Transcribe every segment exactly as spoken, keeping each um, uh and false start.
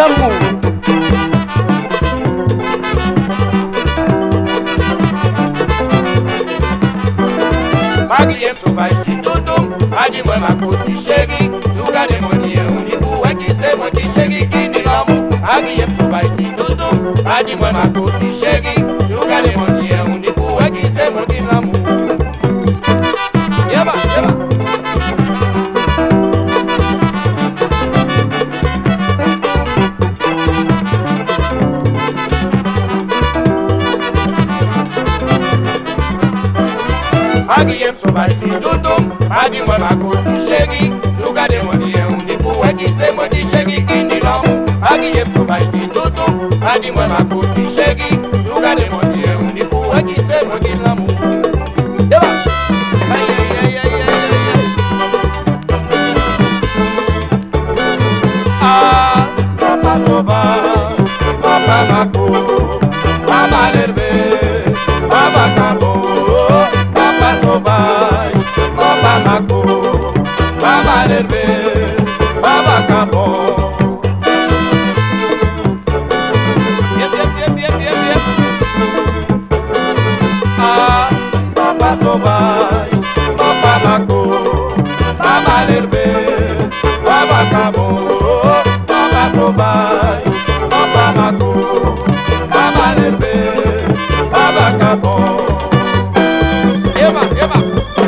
l'amour. Maguilhem sauvage qui toutoum, a dit moi ma côte chérie, sous garde mon lien, on dit pour qui c'est moi qui chérie qui dit l'amour. Maguilhem sauvage qui toutoum, a dit moi ma côte chérie, sous garde mon lien, on dit pour qui c'est moi qui l'amour. Yaba, yaba. Maguilhem sauvage qui toutoum, a dit moi ma côte chérie, sous garde mon lien, on dit pour qui c'est moi qui chérie qui dit l'amour. Maguilhem sauvage qui toutoum, a dit moi ma côte chérie, sous garde mon lien, on dit pour qui c'est moi qui l'amour. Yaba. Aïe aïe aïe aïe aïe. Ah, papa sauvage, papa ma côte, papa l'élevé, papa cabo. Papa sauvage, papa maco, papa nerveux, papa capon. Bien, bien, bien, bien, bien, bien. Ah, papa sauvage, papa maco, papa nerveux, papa capon. Papa sauvage, papa maco, papa nerveux, papa capon. Eva, Eva.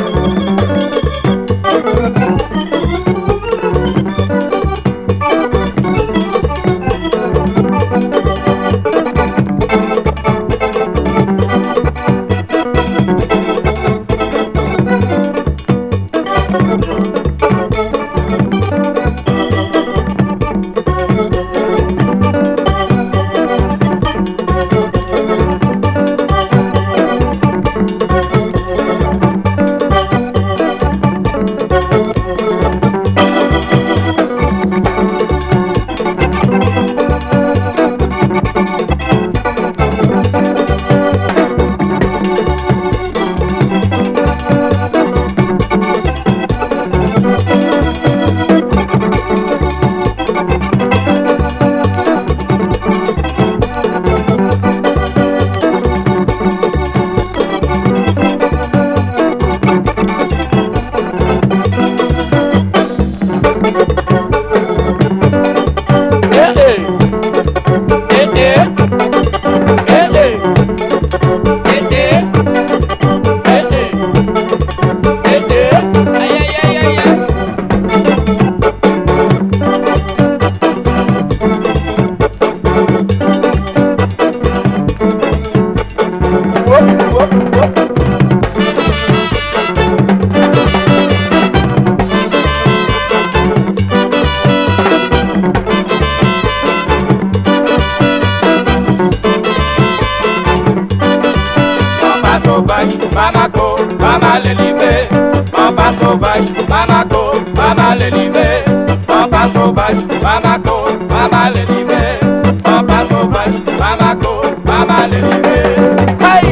Mama go, mama le live. Papa sauvage, mama go, mama le live. Papa sauvage, mama go, mama le live. Papa sauvage, mama go, mama le live. Hey!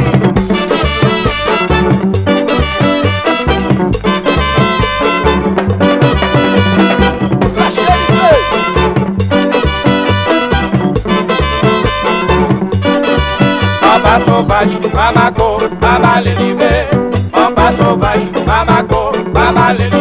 Papa sauvage, mama go, mama le live. Papa sauvage, mama go, mama le live.